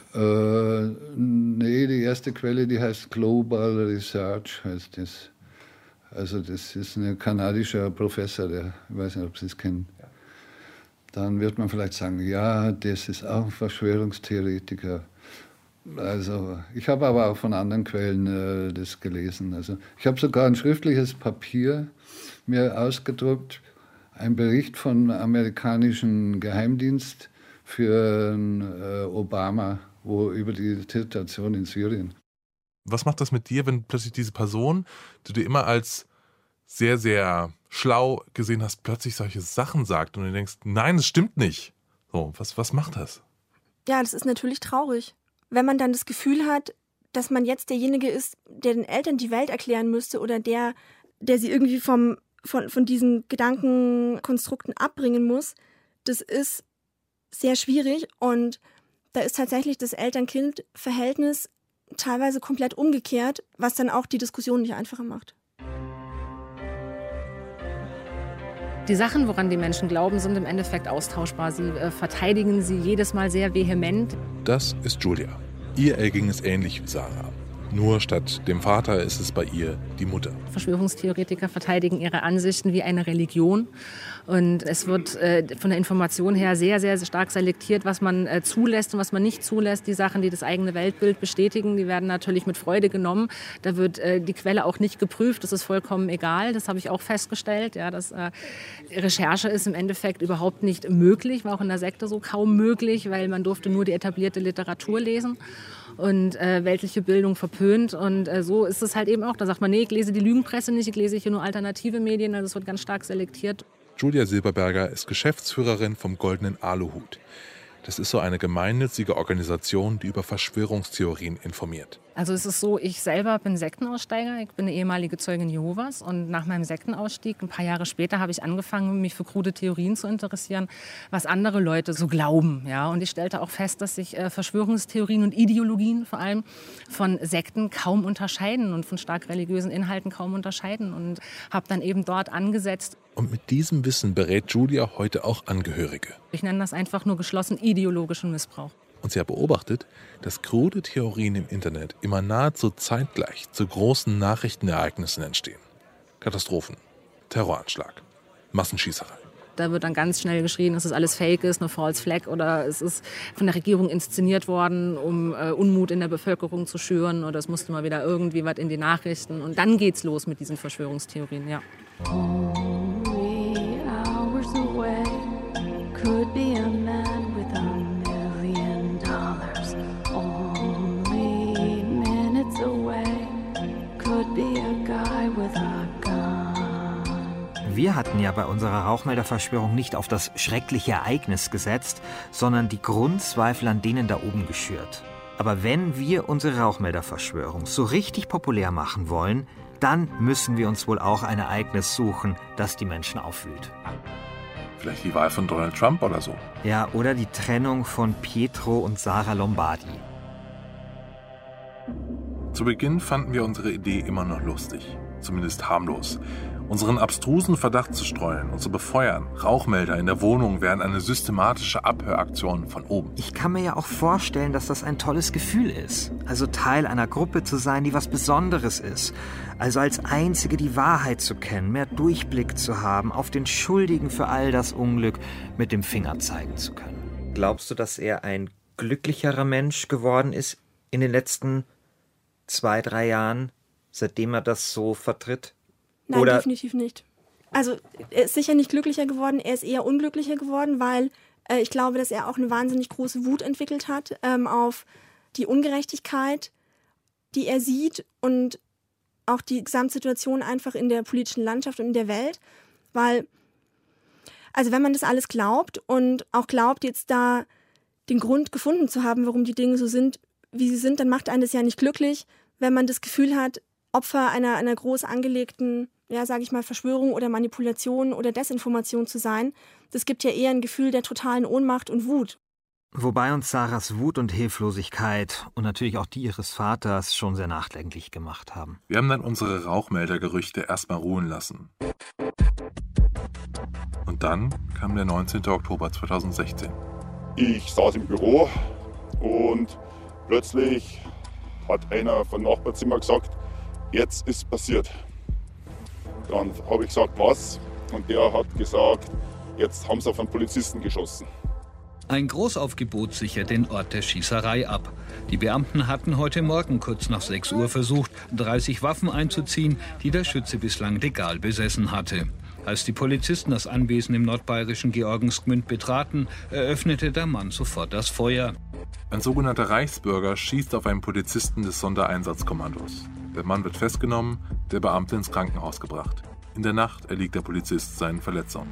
Nee, die erste Quelle, die heißt Global Research, heißt das. Also das ist ein kanadischer Professor, ich weiß nicht, ob Sie es kennen. Ja. Dann wird man vielleicht sagen, ja, das ist auch ein Verschwörungstheoretiker. Also ich habe aber auch von anderen Quellen das gelesen. Also ich habe sogar ein schriftliches Papier mir ausgedruckt, ein Bericht vom amerikanischen Geheimdienst für Obama, wo über die Situation in Syrien. Was macht das mit dir, wenn plötzlich diese Person, die du immer als sehr, sehr schlau gesehen hast, plötzlich solche Sachen sagt und du denkst, nein, das stimmt nicht. So, was macht das? Ja, das ist natürlich traurig. Wenn man dann das Gefühl hat, dass man jetzt derjenige ist, der den Eltern die Welt erklären müsste oder der sie irgendwie von diesen Gedankenkonstrukten abbringen muss, das ist sehr schwierig und da ist tatsächlich das Eltern-Kind-Verhältnis teilweise komplett umgekehrt, was dann auch die Diskussion nicht einfacher macht. Die Sachen, woran die Menschen glauben, sind im Endeffekt austauschbar. Sie verteidigen sie jedes Mal sehr vehement. Das ist Julia. Ihr erging es ähnlich wie Sarah. Nur statt dem Vater ist es bei ihr die Mutter. Verschwörungstheoretiker verteidigen ihre Ansichten wie eine Religion. Und es wird von der Information her sehr, sehr stark selektiert, was man zulässt und was man nicht zulässt. Die Sachen, die das eigene Weltbild bestätigen, die werden natürlich mit Freude genommen. Da wird die Quelle auch nicht geprüft. Das ist vollkommen egal. Das habe ich auch festgestellt. Ja, dass Recherche ist im Endeffekt überhaupt nicht möglich. War auch in der Sekte so kaum möglich, weil man durfte nur die etablierte Literatur lesen. Und weltliche Bildung verpönt. Und so ist es halt eben auch. Da sagt man, nee, ich lese die Lügenpresse nicht, ich lese hier nur alternative Medien. Also es wird ganz stark selektiert. Julia Silberberger ist Geschäftsführerin vom Goldenen Aluhut. Das ist so eine gemeinnützige Organisation, die über Verschwörungstheorien informiert. Also es ist so, ich selber bin Sektenaussteiger, ich bin eine ehemalige Zeugin Jehovas und nach meinem Sektenausstieg, ein paar Jahre später, habe ich angefangen, mich für krude Theorien zu interessieren, was andere Leute so glauben. Ja? Und ich stellte auch fest, dass sich Verschwörungstheorien und Ideologien vor allem von Sekten kaum unterscheiden und von stark religiösen Inhalten kaum unterscheiden und habe dann eben dort angesetzt. Und mit diesem Wissen berät Julia heute auch Angehörige. Ich nenne das einfach nur geschlossen ideologischen Missbrauch. Und sie hat beobachtet, dass krude Theorien im Internet immer nahezu zeitgleich zu großen Nachrichtenereignissen entstehen. Katastrophen, Terroranschlag, Massenschießerei. Da wird dann ganz schnell geschrien, dass es alles Fake ist, eine False Flag oder es ist von der Regierung inszeniert worden, um Unmut in der Bevölkerung zu schüren oder es musste mal wieder irgendwie was in die Nachrichten. Und dann geht's los mit diesen Verschwörungstheorien, ja. Only hours away could be a man with $1 million. Only minutes away could be a guy with a gun. Wir hatten ja bei unserer Rauchmelderverschwörung nicht auf das schreckliche Ereignis gesetzt, sondern die Grundzweifel an denen da oben geschürt. Aber wenn wir unsere Rauchmelderverschwörung so richtig populär machen wollen, dann müssen wir uns wohl auch ein Ereignis suchen, das die Menschen aufwühlt. Vielleicht die Wahl von Donald Trump oder so. Ja, oder die Trennung von Pietro und Sarah Lombardi. Zu Beginn fanden wir unsere Idee immer noch lustig, zumindest harmlos. Unseren abstrusen Verdacht zu streuen und zu befeuern, Rauchmelder in der Wohnung wären eine systematische Abhöraktion von oben. Ich kann mir ja auch vorstellen, dass das ein tolles Gefühl ist. Also Teil einer Gruppe zu sein, die was Besonderes ist. Also als Einzige die Wahrheit zu kennen, mehr Durchblick zu haben, auf den Schuldigen für all das Unglück mit dem Finger zeigen zu können. Glaubst du, dass er ein glücklicherer Mensch geworden ist in den letzten 2-3 Jahren, seitdem er das so vertritt? Nein, definitiv nicht. Also er ist sicher nicht glücklicher geworden, er ist eher unglücklicher geworden, weil ich glaube, dass er auch eine wahnsinnig große Wut entwickelt hat auf die Ungerechtigkeit, die er sieht und auch die Gesamtsituation einfach in der politischen Landschaft und in der Welt. Weil, also wenn man das alles glaubt und auch glaubt, jetzt da den Grund gefunden zu haben, warum die Dinge so sind, wie sie sind, dann macht einen das ja nicht glücklich, wenn man das Gefühl hat, Opfer einer groß angelegten, ja, sage ich mal, Verschwörung oder Manipulation oder Desinformation zu sein. Das gibt ja eher ein Gefühl der totalen Ohnmacht und Wut. Wobei uns Sarahs Wut und Hilflosigkeit und natürlich auch die ihres Vaters schon sehr nachdenklich gemacht haben. Wir haben dann unsere Rauchmeldergerüchte erstmal ruhen lassen. Und dann kam der 19. Oktober 2016. Ich saß im Büro und plötzlich hat einer vom Nachbarzimmer gesagt, jetzt ist passiert. Dann habe ich gesagt, was? Und der hat gesagt, jetzt haben sie auf einen Polizisten geschossen. Ein Großaufgebot sichert den Ort der Schießerei ab. Die Beamten hatten heute Morgen kurz nach 6 Uhr versucht, 30 Waffen einzuziehen, die der Schütze bislang legal besessen hatte. Als die Polizisten das Anwesen im nordbayerischen Georgensgmünd betraten, eröffnete der Mann sofort das Feuer. Ein sogenannter Reichsbürger schießt auf einen Polizisten des Sondereinsatzkommandos. Der Mann wird festgenommen, der Beamte ins Krankenhaus gebracht. In der Nacht erliegt der Polizist seinen Verletzungen.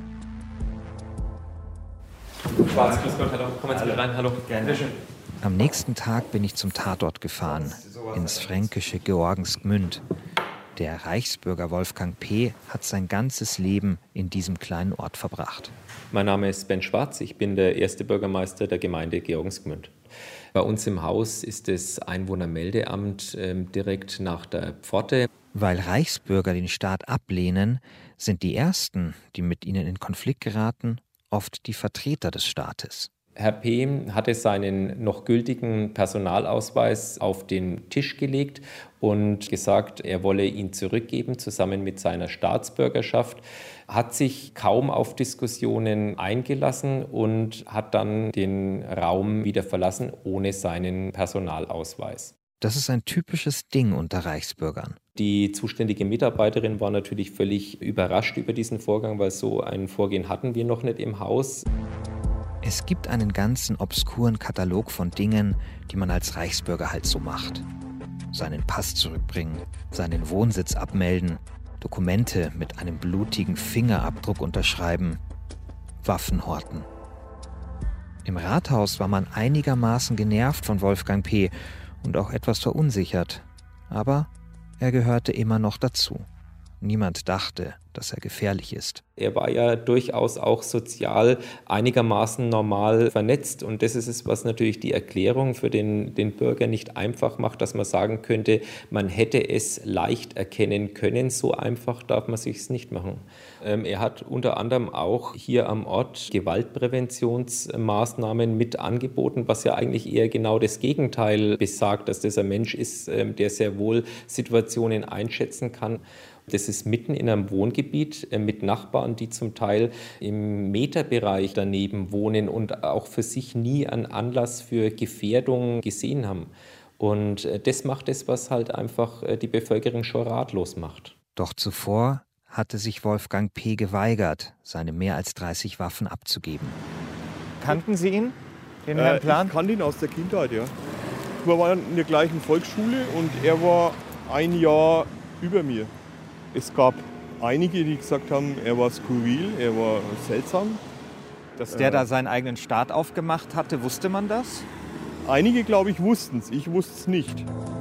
Schwarz, grüß Gott, hallo. Kommen Sie rein, hallo. Gerne. Schön. Am nächsten Tag bin ich zum Tatort gefahren, ins fränkische Georgensgmünd. Der Reichsbürger Wolfgang P. hat sein ganzes Leben in diesem kleinen Ort verbracht. Mein Name ist Ben Schwarz, ich bin der erste Bürgermeister der Gemeinde Georgensgmünd. Bei uns im Haus ist das Einwohnermeldeamt direkt nach der Pforte. Weil Reichsbürger den Staat ablehnen, sind die Ersten, die mit ihnen in Konflikt geraten, oft die Vertreter des Staates. Herr P. hatte seinen noch gültigen Personalausweis auf den Tisch gelegt und gesagt, er wolle ihn zurückgeben, zusammen mit seiner Staatsbürgerschaft, hat sich kaum auf Diskussionen eingelassen und hat dann den Raum wieder verlassen ohne seinen Personalausweis. Das ist ein typisches Ding unter Reichsbürgern. Die zuständige Mitarbeiterin war natürlich völlig überrascht über diesen Vorgang, weil so ein Vorgehen hatten wir noch nicht im Haus. Es gibt einen ganzen obskuren Katalog von Dingen, die man als Reichsbürger halt so macht. Seinen Pass zurückbringen, seinen Wohnsitz abmelden, Dokumente mit einem blutigen Fingerabdruck unterschreiben, Waffen horten. Im Rathaus war man einigermaßen genervt von Wolfgang P. und auch etwas verunsichert. Aber er gehörte immer noch dazu. Niemand dachte, dass er gefährlich ist. Er war ja durchaus auch sozial einigermaßen normal vernetzt. Und das ist es, was natürlich die Erklärung für den Bürger nicht einfach macht, dass man sagen könnte, man hätte es leicht erkennen können. So einfach darf man sich es nicht machen. Er hat unter anderem auch hier am Ort Gewaltpräventionsmaßnahmen mit angeboten, was ja eigentlich eher genau das Gegenteil besagt, dass das ein Mensch ist, der sehr wohl Situationen einschätzen kann. Das ist mitten in einem Wohngebiet mit Nachbarn, die zum Teil im Meterbereich daneben wohnen und auch für sich nie einen Anlass für Gefährdung gesehen haben. Und das macht es, was halt einfach die Bevölkerung schon ratlos macht. Doch zuvor hatte sich Wolfgang P. geweigert, seine mehr als 30 Waffen abzugeben. Kannten Sie ihn, den Herrn Plan? Ich kannte ihn aus der Kindheit, ja. Wir waren in der gleichen Volksschule und er war ein Jahr über mir. Es gab einige, die gesagt haben, er war skurril, er war seltsam. Dass der da seinen eigenen Staat aufgemacht hatte, wusste man das? Einige, glaube ich, wussten es. Ich wusste es nicht.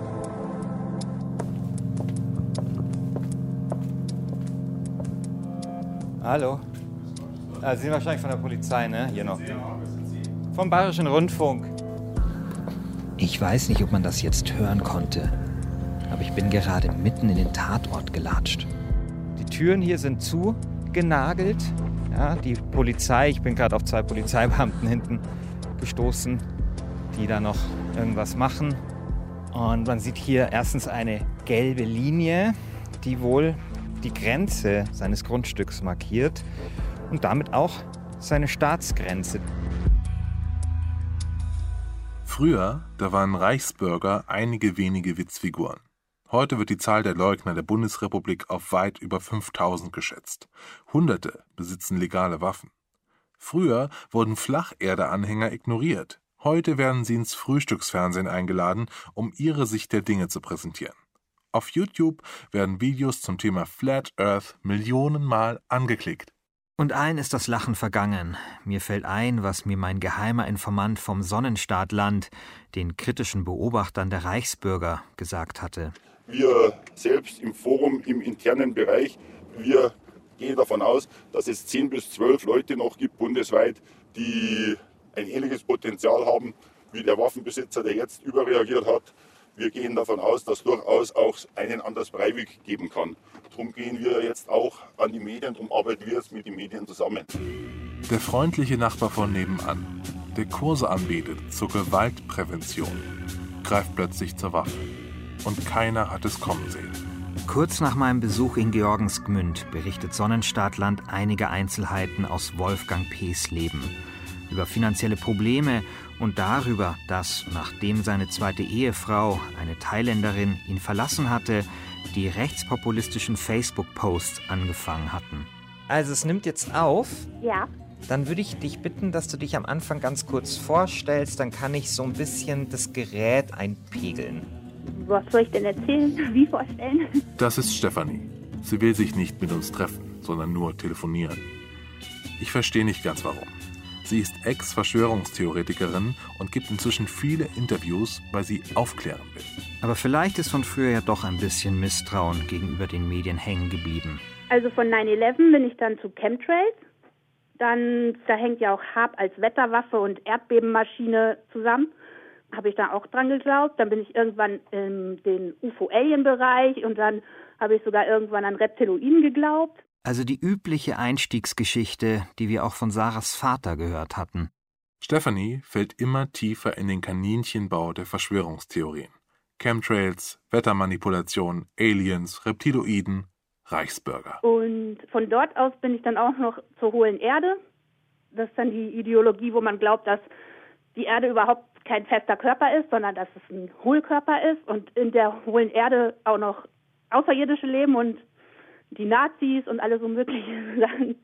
Hallo. Sie sind wahrscheinlich von der Polizei, ne? Hier noch. Vom Bayerischen Rundfunk. Ich weiß nicht, ob man das jetzt hören konnte. Aber ich bin gerade mitten in den Tatort gelatscht. Die Türen hier sind zugenagelt. Ja, die Polizei, ich bin gerade auf 2 Polizeibeamten hinten gestoßen, die da noch irgendwas machen. Und man sieht hier erstens eine gelbe Linie, die wohl die Grenze seines Grundstücks markiert und damit auch seine Staatsgrenze. Früher, da waren Reichsbürger einige wenige Witzfiguren. Heute wird die Zahl der Leugner der Bundesrepublik auf weit über 5000 geschätzt. Hunderte besitzen legale Waffen. Früher wurden Flacherde-Anhänger ignoriert. Heute werden sie ins Frühstücksfernsehen eingeladen, um ihre Sicht der Dinge zu präsentieren. Auf YouTube werden Videos zum Thema Flat Earth millionenmal angeklickt. Und allen ist das Lachen vergangen. Mir fällt ein, was mir mein geheimer Informant vom Sonnenstaatland, den kritischen Beobachtern der Reichsbürger, gesagt hatte. Wir selbst im Forum, im internen Bereich, wir gehen davon aus, dass es 10 bis 12 Leute noch gibt bundesweit, die ein ähnliches Potenzial haben wie der Waffenbesitzer, der jetzt überreagiert hat. Wir gehen davon aus, dass durchaus auch einen Anders Breivik geben kann. Darum gehen wir jetzt auch an die Medien, darum arbeiten wir jetzt mit den Medien zusammen. Der freundliche Nachbar von nebenan, der Kurse anbietet zur Gewaltprävention, greift plötzlich zur Waffe. Und keiner hat es kommen sehen. Kurz nach meinem Besuch in Georgensgmünd berichtet Sonnenstaatland einige Einzelheiten aus Wolfgang P.s Leben. Über finanzielle Probleme und darüber, dass, nachdem seine zweite Ehefrau, eine Thailänderin, ihn verlassen hatte, die rechtspopulistischen Facebook-Posts angefangen hatten. Also es nimmt jetzt auf. Ja. Dann würde ich dich bitten, dass du dich am Anfang ganz kurz vorstellst. Dann kann ich so ein bisschen das Gerät einpegeln. Was soll ich denn erzählen? Wie vorstellen? Das ist Stefanie. Sie will sich nicht mit uns treffen, sondern nur telefonieren. Ich verstehe nicht ganz warum. Sie ist Ex-Verschwörungstheoretikerin und gibt inzwischen viele Interviews, weil sie aufklären will. Aber vielleicht ist von früher ja doch ein bisschen Misstrauen gegenüber den Medien hängen geblieben. Also von 9/11 bin ich dann zu Chemtrails. Dann, da hängt ja auch HAARP als Wetterwaffe und Erdbebenmaschine zusammen. Habe ich da auch dran geglaubt. Dann bin ich irgendwann in den UFO-Alien-Bereich und dann habe ich sogar irgendwann an Reptiloiden geglaubt. Also die übliche Einstiegsgeschichte, die wir auch von Sarahs Vater gehört hatten. Stefanie fällt immer tiefer in den Kaninchenbau der Verschwörungstheorien. Chemtrails, Wettermanipulation, Aliens, Reptiloiden, Reichsbürger. Und von dort aus bin ich dann auch noch zur hohlen Erde. Das ist dann die Ideologie, wo man glaubt, dass die Erde überhaupt kein fester Körper ist, sondern dass es ein Hohlkörper ist und in der hohlen Erde auch noch Außerirdische leben und die Nazis und alle so mögliche Sachen.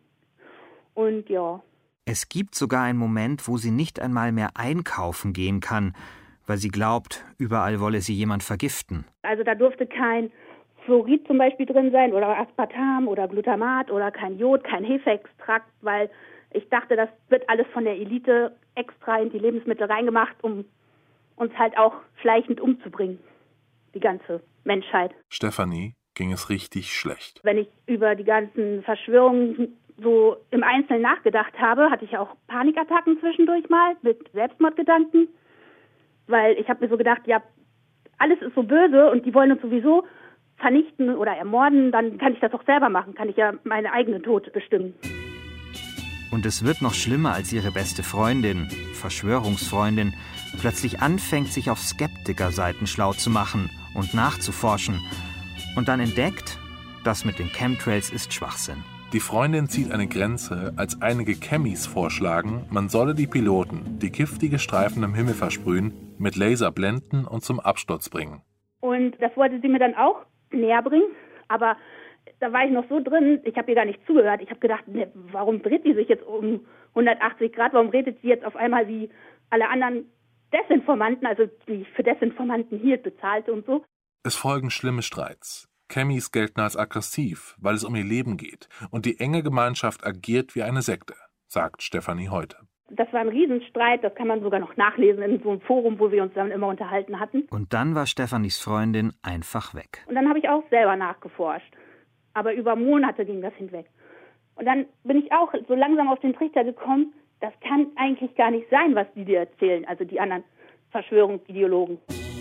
Und ja. Es gibt sogar einen Moment, wo sie nicht einmal mehr einkaufen gehen kann, weil sie glaubt, überall wolle sie jemand vergiften. Also da durfte kein Fluorid zum Beispiel drin sein oder Aspartam oder Glutamat oder kein Jod, kein Hefeextrakt, weil ich dachte, das wird alles von der Elite extra in die Lebensmittel reingemacht, um uns halt auch schleichend umzubringen, die ganze Menschheit. Stefanie ging es richtig schlecht. Wenn ich über die ganzen Verschwörungen so im Einzelnen nachgedacht habe, hatte ich auch Panikattacken zwischendurch mal mit Selbstmordgedanken, weil ich habe mir so gedacht, ja, alles ist so böse und die wollen uns sowieso vernichten oder ermorden, dann kann ich das auch selber machen, kann ich ja meine eigene Tod bestimmen. Und es wird noch schlimmer, als ihre beste Freundin, Verschwörungsfreundin, plötzlich anfängt, sich auf Skeptikerseiten schlau zu machen und nachzuforschen und dann entdeckt, das mit den Chemtrails ist Schwachsinn. Die Freundin zieht eine Grenze, als einige Chemis vorschlagen, man solle die Piloten, die giftige Streifen im Himmel versprühen, mit Laser blenden und zum Absturz bringen. Und das wollte sie mir dann auch näher bringen, aber da war ich noch so drin, ich habe ihr gar nicht zugehört. Ich habe gedacht, ne, warum dreht die sich jetzt um 180 Grad, warum redet sie jetzt auf einmal wie alle anderen Desinformanten, also die für Desinformanten hielt, bezahlte und so. Es folgen schlimme Streits. Chemis gelten als aggressiv, weil es um ihr Leben geht. Und die enge Gemeinschaft agiert wie eine Sekte, sagt Stefanie heute. Das war ein Riesenstreit, das kann man sogar noch nachlesen in so einem Forum, wo wir uns dann immer unterhalten hatten. Und dann war Stefanies Freundin einfach weg. Und dann habe ich auch selber nachgeforscht. Aber über Monate ging das hinweg. Und dann bin ich auch so langsam auf den Trichter gekommen, das kann eigentlich gar nicht sein, was die dir erzählen, also die anderen Verschwörungsideologen.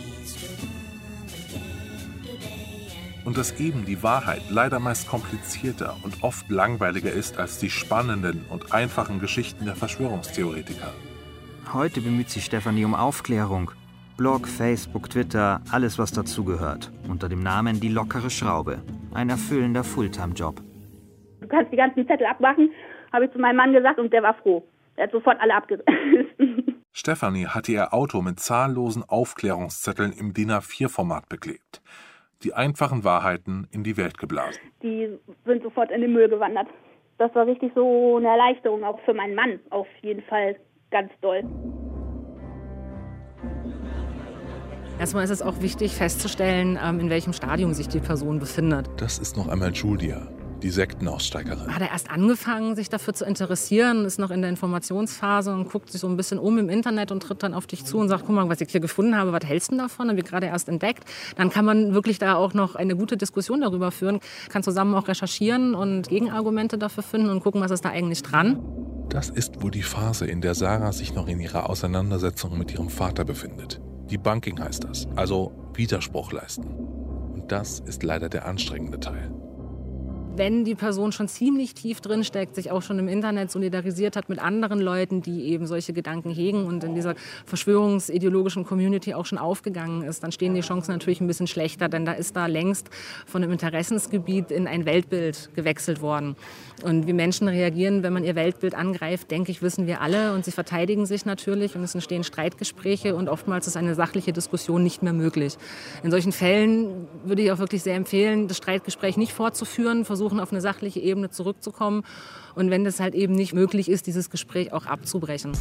Und dass eben die Wahrheit leider meist komplizierter und oft langweiliger ist als die spannenden und einfachen Geschichten der Verschwörungstheoretiker. Heute bemüht sich Stefanie um Aufklärung. Blog, Facebook, Twitter, alles was dazugehört. Unter dem Namen Die lockere Schraube. Ein erfüllender Fulltime-Job. Du kannst die ganzen Zettel abmachen, habe ich zu meinem Mann gesagt und der war froh. Er hat sofort alle abgerissen. Stefanie hatte ihr Auto mit zahllosen Aufklärungszetteln im DIN A4-Format beklebt. Die einfachen Wahrheiten in die Welt geblasen. Die sind sofort in den Müll gewandert. Das war richtig so eine Erleichterung, auch für meinen Mann. Auf jeden Fall ganz doll. Erstmal ist es auch wichtig festzustellen, in welchem Stadium sich die Person befindet. Das ist noch einmal Julia, die Sektenaussteigerin. Hat er erst angefangen, sich dafür zu interessieren, ist noch in der Informationsphase und guckt sich so ein bisschen um im Internet und tritt dann auf dich zu und sagt, guck mal, was ich hier gefunden habe, was hältst du davon? Haben wir gerade erst entdeckt. Dann kann man wirklich da auch noch eine gute Diskussion darüber führen, kann zusammen auch recherchieren und Gegenargumente dafür finden und gucken, was ist da eigentlich dran. Das ist wohl die Phase, in der Sarah sich noch in ihrer Auseinandersetzung mit ihrem Vater befindet. Debunking heißt das, also Widerspruch leisten. Und das ist leider der anstrengende Teil. Wenn die Person schon ziemlich tief drin steckt, sich auch schon im Internet solidarisiert hat mit anderen Leuten, die eben solche Gedanken hegen und in dieser verschwörungsideologischen Community auch schon aufgegangen ist, dann stehen die Chancen natürlich ein bisschen schlechter, denn da ist da längst von einem Interessensgebiet in ein Weltbild gewechselt worden. Und wie Menschen reagieren, wenn man ihr Weltbild angreift, denke ich, wissen wir alle. Und sie verteidigen sich natürlich und es entstehen Streitgespräche und oftmals ist eine sachliche Diskussion nicht mehr möglich. In solchen Fällen würde ich auch wirklich sehr empfehlen, das Streitgespräch nicht fortzuführen, versuchen auf eine sachliche Ebene zurückzukommen und wenn das halt eben nicht möglich ist, dieses Gespräch auch abzubrechen.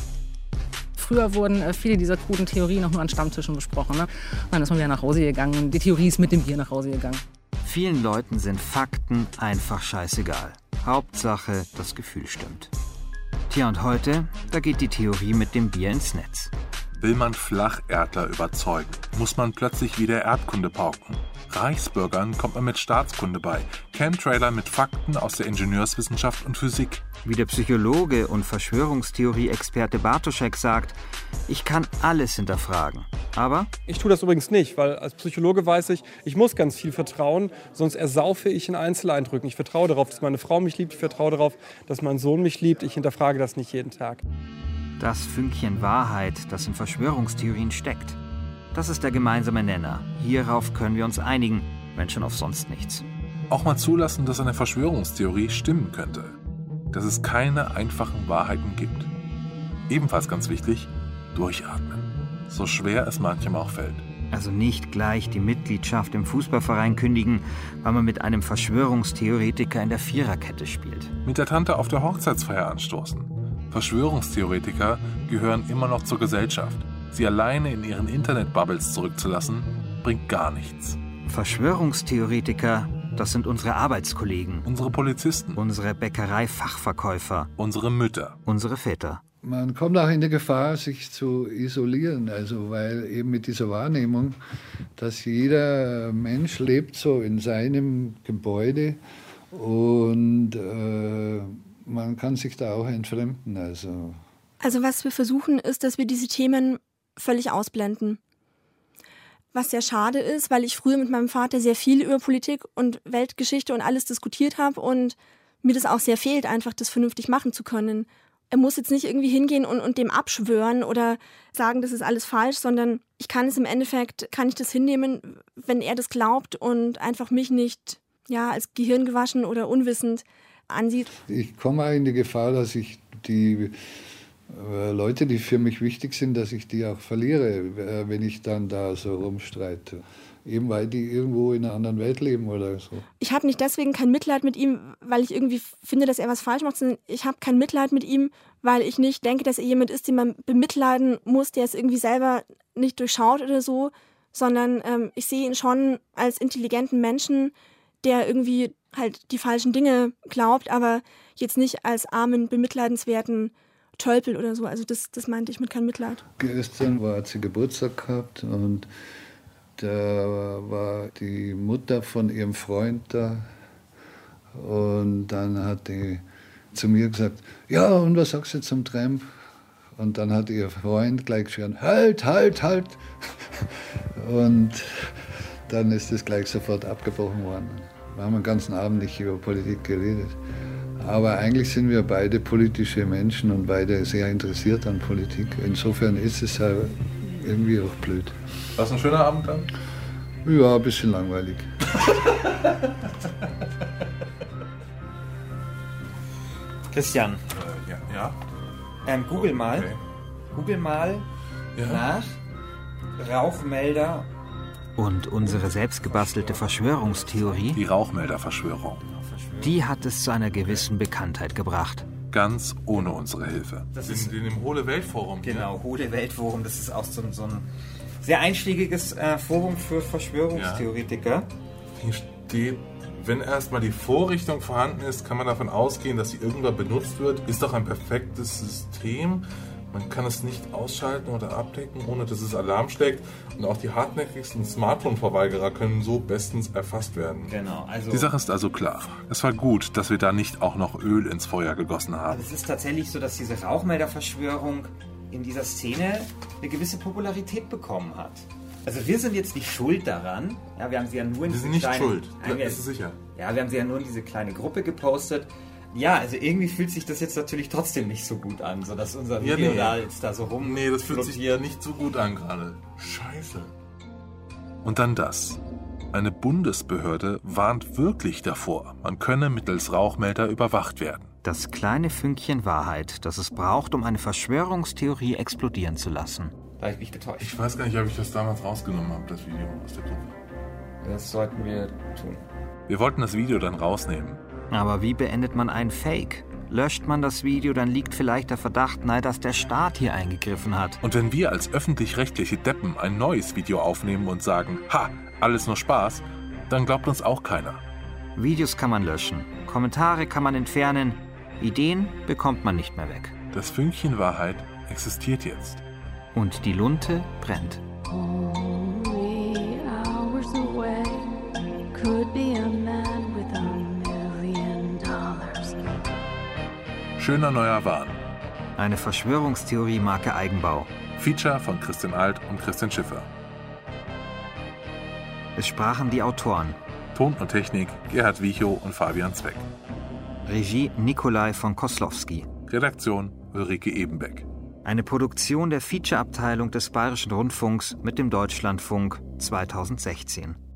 Früher wurden viele dieser kruden Theorien auch nur an Stammtischen besprochen. Ne? Dann ist man wieder nach Hause gegangen und die Theorie ist mit dem Bier nach Hause gegangen. Vielen Leuten sind Fakten einfach scheißegal. Hauptsache, das Gefühl stimmt. Tja, und heute, da geht die Theorie mit dem Bier ins Netz. Will man Flacherdler überzeugen, muss man plötzlich wieder Erdkunde pauken. Reichsbürgern kommt man mit Staatskunde bei, Chemtrailer mit Fakten aus der Ingenieurswissenschaft und Physik. Wie der Psychologe und Verschwörungstheorie-Experte Bartoschek sagt, ich kann alles hinterfragen. Aber ich tue das übrigens nicht, weil als Psychologe weiß ich muss ganz viel vertrauen, sonst ersaufe ich in Einzeleindrücken. Ich vertraue darauf, dass meine Frau mich liebt, ich vertraue darauf, dass mein Sohn mich liebt. Ich hinterfrage das nicht jeden Tag. Das Fünkchen Wahrheit, das in Verschwörungstheorien steckt. Das ist der gemeinsame Nenner. Hierauf können wir uns einigen, wenn schon auf sonst nichts. Auch mal zulassen, dass eine Verschwörungstheorie stimmen könnte. Dass es keine einfachen Wahrheiten gibt. Ebenfalls ganz wichtig, durchatmen. So schwer es manchem auch fällt. Also nicht gleich die Mitgliedschaft im Fußballverein kündigen, weil man mit einem Verschwörungstheoretiker in der Viererkette spielt. Mit der Tante auf der Hochzeitsfeier anstoßen. Verschwörungstheoretiker gehören immer noch zur Gesellschaft. Sie alleine in ihren Internet-Bubbles zurückzulassen, bringt gar nichts. Verschwörungstheoretiker, das sind unsere Arbeitskollegen. Unsere Polizisten. Unsere Bäckerei-Fachverkäufer. Unsere Mütter. Unsere Väter. Man kommt auch in die Gefahr, sich zu isolieren, also weil eben mit dieser Wahrnehmung, dass jeder Mensch lebt so in seinem Gebäude und man kann sich da auch entfremden. Also was wir versuchen, ist, dass wir diese Themen völlig ausblenden. Was sehr schade ist, weil ich früher mit meinem Vater sehr viel über Politik und Weltgeschichte und alles diskutiert habe und mir das auch sehr fehlt, einfach das vernünftig machen zu können. Er muss jetzt nicht irgendwie hingehen und dem abschwören oder sagen, das ist alles falsch, sondern ich kann es im Endeffekt, kann ich das hinnehmen, wenn er das glaubt und einfach mich nicht als gehirngewaschen oder unwissend ansieht. Ich komme auch in die Gefahr, dass ich die Leute, die für mich wichtig sind, dass ich die auch verliere, wenn ich dann da so rumstreite. Eben weil die irgendwo in einer anderen Welt leben oder so. Ich habe nicht deswegen kein Mitleid mit ihm, weil ich irgendwie finde, dass er was falsch macht, sondern ich habe kein Mitleid mit ihm, weil ich nicht denke, dass er jemand ist, den man bemitleiden muss, der es irgendwie selber nicht durchschaut oder so, sondern ich sehe ihn schon als intelligenten Menschen, der irgendwie halt die falschen Dinge glaubt, aber jetzt nicht als armen, bemitleidenswerten Tölpel oder so. Also das meinte ich mit kein Mitleid. Gestern hat sie Geburtstag gehabt und da war die Mutter von ihrem Freund da und dann hat die zu mir gesagt, ja, und was sagst du zum Tramp? Und dann hat ihr Freund gleich geschrien, halt, halt, halt. Und dann ist es gleich sofort abgebrochen worden. Wir haben den ganzen Abend nicht über Politik geredet. Aber eigentlich sind wir beide politische Menschen und beide sehr interessiert an Politik. Insofern ist es ja irgendwie auch blöd. War es ein schöner Abend dann? Ja, ein bisschen langweilig. Christian. Ja. Google mal. Okay. Google mal nach Rauchmelder. Und unsere selbstgebastelte Verschwörungstheorie? Die Rauchmelderverschwörung. Die hat es zu einer gewissen Bekanntheit gebracht. Ganz ohne unsere Hilfe. Das ist in dem Hohle Weltforum. Genau, Hohle Weltforum. Das ist auch so ein sehr einschlägiges Forum für Verschwörungstheoretiker. Ja. Hier steht, wenn erstmal die Vorrichtung vorhanden ist, kann man davon ausgehen, dass sie irgendwann benutzt wird. Ist doch ein perfektes System. Man kann es nicht ausschalten oder abdecken, ohne dass es Alarm schlägt. Und auch die hartnäckigsten Smartphone-Verweigerer können so bestens erfasst werden. Genau, also die Sache ist also klar. Es war gut, dass wir da nicht auch noch Öl ins Feuer gegossen haben. Also es ist tatsächlich so, dass diese Rauchmelderverschwörung in dieser Szene eine gewisse Popularität bekommen hat. Also wir sind jetzt nicht schuld daran. Ja, wir haben sie ja nur in diese kleine... Wir sind nicht schuld, das ist sicher. Ja, wir haben sie ja nur in diese kleine Gruppe gepostet. Ja, also irgendwie fühlt sich das jetzt natürlich trotzdem nicht so gut an, so dass unser Video da jetzt da so rum. Nee, das fühlt sich nicht so gut an gerade. Scheiße. Und dann das. Eine Bundesbehörde warnt wirklich davor, man könne mittels Rauchmelder überwacht werden. Das kleine Fünkchen Wahrheit, das es braucht, um eine Verschwörungstheorie explodieren zu lassen. Da habe ich mich getäuscht. Ich weiß gar nicht, ob ich das damals rausgenommen habe, das Video aus der Gruppe. Das sollten wir tun. Wir wollten das Video dann rausnehmen. Aber wie beendet man einen Fake? Löscht man das Video, dann liegt vielleicht der Verdacht nahe, dass der Staat hier eingegriffen hat. Und wenn wir als öffentlich-rechtliche Deppen ein neues Video aufnehmen und sagen, ha, alles nur Spaß, dann glaubt uns auch keiner. Videos kann man löschen, Kommentare kann man entfernen, Ideen bekommt man nicht mehr weg. Das Fünkchen Wahrheit existiert jetzt. Und die Lunte brennt. Only hours away could be a man with $1 million. Schöner neuer Wahn. Eine Verschwörungstheorie-Marke Eigenbau. Feature von Christian Alt und Christian Schiffer. Es sprachen die Autoren. Ton und Technik Gerhard Wiechow und Fabian Zweck. Regie Nikolai von Koslowski. Redaktion Ulrike Ebenbeck. Eine Produktion der Feature-Abteilung des Bayerischen Rundfunks mit dem Deutschlandfunk 2016.